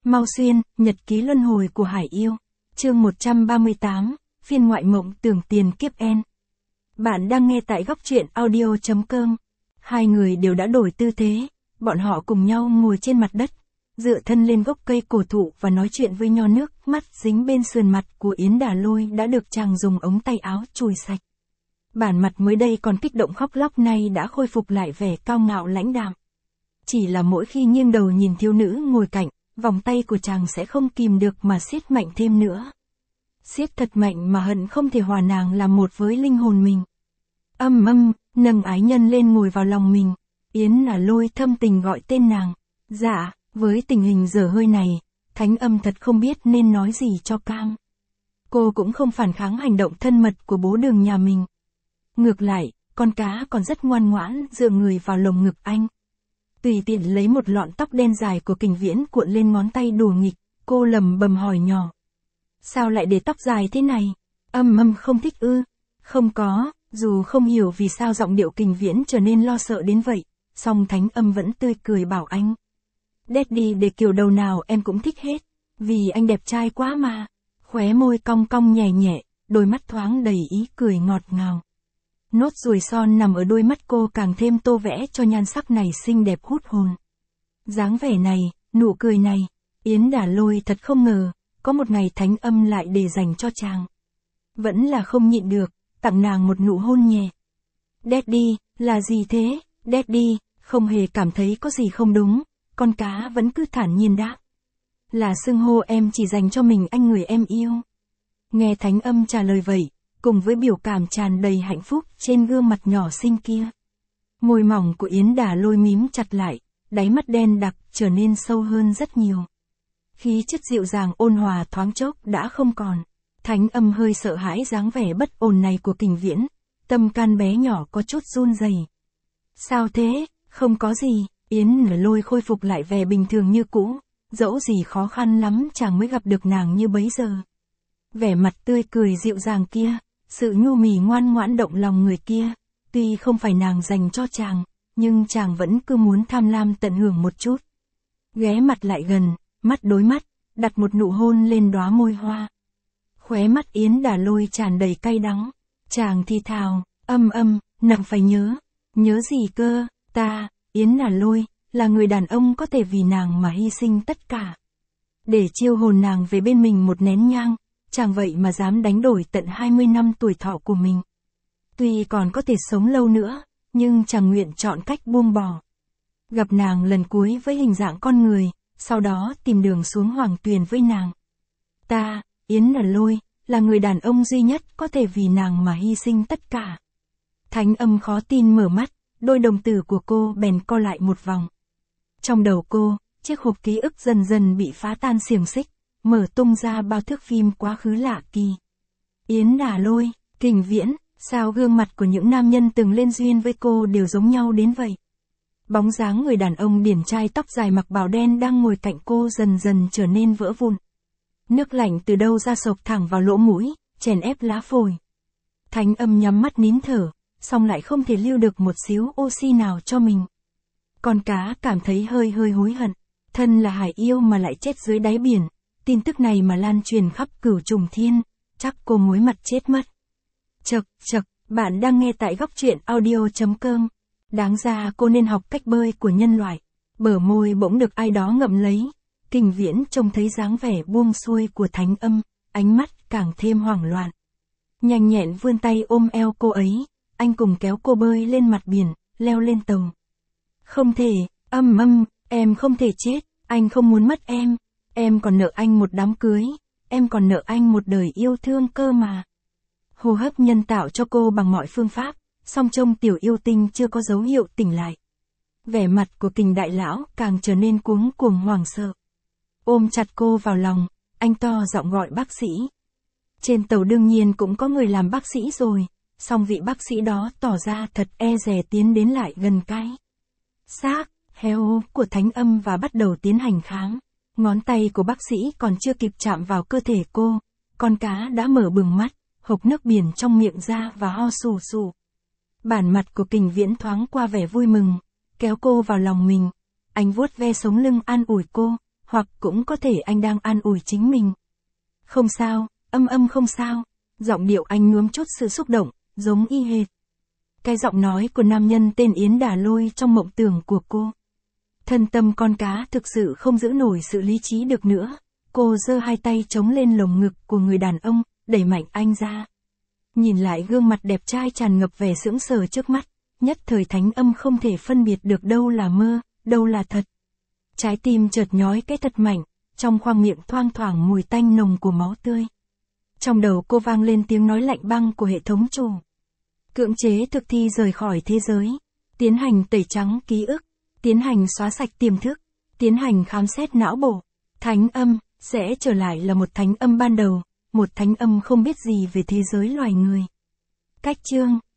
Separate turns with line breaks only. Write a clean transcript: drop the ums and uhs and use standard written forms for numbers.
Mau Xuyên, nhật ký luân hồi của Hải Yêu. Chương 138, phiên ngoại mộng tưởng tiền kiếp en. Bạn đang nghe tại góc truyện audio.com. Hai người đều đã đổi tư thế, bọn họ cùng nhau ngồi trên mặt đất, dựa thân lên gốc cây cổ thụ và nói chuyện với nho, nước mắt dính bên sườn mặt của Yến Đà Lôi đã được chàng dùng ống tay áo chùi sạch. Bản mặt mới đây còn kích động khóc lóc nay đã khôi phục lại vẻ cao ngạo lãnh đạm. Chỉ là mỗi khi nghiêng đầu nhìn thiếu nữ ngồi cạnh, vòng tay của chàng sẽ không kìm được mà siết mạnh thêm nữa. Siết thật mạnh mà hận không thể hòa nàng làm một với linh hồn mình. Nâng ái nhân lên ngồi vào lòng mình. Yến Đà Lôi thâm tình gọi tên nàng. Dạ, với tình hình dở hơi này, Thánh Âm thật không biết nên nói gì cho cam. Cô cũng không phản kháng hành động thân mật của bố Đường nhà mình. Ngược lại, con cá còn rất ngoan ngoãn dựa người vào lồng ngực anh. Tùy tiện lấy một lọn tóc đen dài của Kình Viễn cuộn lên ngón tay đùa nghịch, cô lầm bầm hỏi nhỏ. Sao lại để tóc dài thế này? Không thích ư? Không có, dù không hiểu vì sao giọng điệu Kình Viễn trở nên lo sợ đến vậy, song Thánh Âm vẫn tươi cười bảo anh. Daddy để kiểu đầu nào em cũng thích hết, vì anh đẹp trai quá mà. Khóe môi cong cong nhẹ nhẹ, đôi mắt thoáng đầy ý cười ngọt ngào. Nốt ruồi son nằm ở đôi mắt cô càng thêm tô vẽ cho nhan sắc này xinh đẹp hút hồn. Dáng vẻ này, nụ cười này, Yến Đà Lôi thật không ngờ, có một ngày Thánh Âm lại để dành cho chàng. Vẫn là không nhịn được, tặng nàng một nụ hôn nhẹ. Daddy, là gì thế? Daddy, không hề cảm thấy có gì không đúng, con cá vẫn cứ thản nhiên đáp. Là xưng hô em chỉ dành cho mình anh người em yêu. Nghe Thánh Âm trả lời vậy, cùng với biểu cảm tràn đầy hạnh phúc trên gương mặt nhỏ xinh kia. Môi mỏng của Yến Đà Lôi mím chặt lại, đáy mắt đen đặc trở nên sâu hơn rất nhiều. Khí chất dịu dàng ôn hòa thoáng chốc đã không còn. Thánh Âm hơi sợ hãi dáng vẻ bất ổn này của Kình Viễn, tâm can bé nhỏ có chút run rẩy. Sao thế? Không có gì. Yến Đà Lôi khôi phục lại vẻ bình thường như cũ, dẫu gì khó khăn lắm chàng mới gặp được nàng như bấy giờ. Vẻ mặt tươi cười dịu dàng kia, sự nhu mì ngoan ngoãn động lòng người kia, tuy không phải nàng dành cho chàng, nhưng chàng vẫn cứ muốn tham lam tận hưởng một chút. Ghé mặt lại gần, mắt đối mắt, đặt một nụ hôn lên đóa môi hoa. Khóe mắt Yến Đà Lôi tràn đầy cay đắng, chàng thì thào, nàng phải nhớ. Nhớ gì cơ? Ta, Yến Đà Lôi, là người đàn ông có thể vì nàng mà hy sinh tất cả. Để chiêu hồn nàng về bên mình một nén nhang, chàng vậy mà dám đánh đổi tận 20 năm tuổi thọ của mình. Tuy còn có thể sống lâu nữa, nhưng chàng nguyện chọn cách buông bỏ. Gặp nàng lần cuối với hình dạng con người, sau đó tìm đường xuống Hoàng Tuyền với nàng. Ta, Yến Đà Lôi, là người đàn ông duy nhất có thể vì nàng mà hy sinh tất cả. Thánh Âm khó tin mở mắt, đôi đồng tử của cô bèn co lại một vòng. Trong đầu cô, chiếc hộp ký ức dần dần bị phá tan xiềng xích, mở tung ra bao thước phim quá khứ lạ kỳ. Yến Đà Lôi, Kình Viễn, sao gương mặt của những nam nhân từng lên duyên với cô đều giống nhau đến vậy? Bóng dáng người đàn ông điển trai tóc dài mặc bào đen đang ngồi cạnh cô dần dần trở nên vỡ vụn. Nước lạnh từ đâu ra sộc thẳng vào lỗ mũi, chèn ép lá phổi. Thánh Âm nhắm mắt nín thở, song lại không thể lưu được một xíu oxy nào cho mình. Con cá cảm thấy hơi hối hận, thân là hải yêu mà lại chết dưới đáy biển, tin tức này mà lan truyền khắp cửu trùng thiên, chắc cô muối mặt chết mất. Chật, bạn đang nghe tại góc truyện audio.com. Đáng ra cô nên học cách bơi của nhân loại. Bờ môi bỗng được ai đó ngậm lấy. Kình Viễn trông thấy dáng vẻ buông xuôi của Thánh Âm, ánh mắt càng thêm hoảng loạn. Nhanh nhẹn vươn tay ôm eo cô ấy, anh cùng kéo cô bơi lên mặt biển, leo lên tàu. Không thể, em không thể chết, anh không muốn mất em còn nợ anh một đám cưới, em còn nợ anh một đời yêu thương cơ mà. Hô hấp nhân tạo cho cô bằng mọi phương pháp, song trông tiểu yêu tinh chưa có dấu hiệu tỉnh lại. Vẻ mặt của Kình đại lão càng trở nên cuống cuồng hoảng sợ. Ôm chặt cô vào lòng, anh to giọng gọi bác sĩ. Trên tàu đương nhiên cũng có người làm bác sĩ rồi, song vị bác sĩ đó tỏ ra thật e dè tiến đến lại gần cái xác heo của Thánh Âm và bắt đầu tiến hành khám. Ngón tay của bác sĩ còn chưa kịp chạm vào cơ thể cô, con cá đã mở bừng mắt, hộc nước biển trong miệng ra và ho sù sù. Bản mặt của Kình Viễn thoáng qua vẻ vui mừng, kéo cô vào lòng mình. Anh vuốt ve sống lưng an ủi cô, Hoặc cũng có thể anh đang an ủi chính mình. Không sao, không sao. Giọng điệu anh nhuốm chút sự xúc động, giống y hệt cái giọng nói của nam nhân tên Yến Đà Lôi trong mộng tưởng của cô. Thân tâm con cá thực sự không giữ nổi sự lý trí được nữa. Cô giơ hai tay chống lên lồng ngực của người đàn ông, đẩy mạnh anh ra. Nhìn lại gương mặt đẹp trai tràn ngập vẻ sững sờ trước mắt, nhất thời Thánh Âm không thể phân biệt được đâu là mơ, đâu là thật. Trái tim chợt nhói cái thật mạnh, trong khoang miệng thoang thoảng mùi tanh nồng của máu tươi. Trong đầu cô vang lên tiếng nói lạnh băng của hệ thống chủ. Cưỡng chế thực thi rời khỏi thế giới, tiến hành tẩy trắng ký ức, tiến hành xóa sạch tiềm thức, tiến hành khám xét não bộ. Thánh Âm sẽ trở lại là một Thánh Âm ban đầu, một Thánh Âm không biết gì về thế giới loài người. Cách chương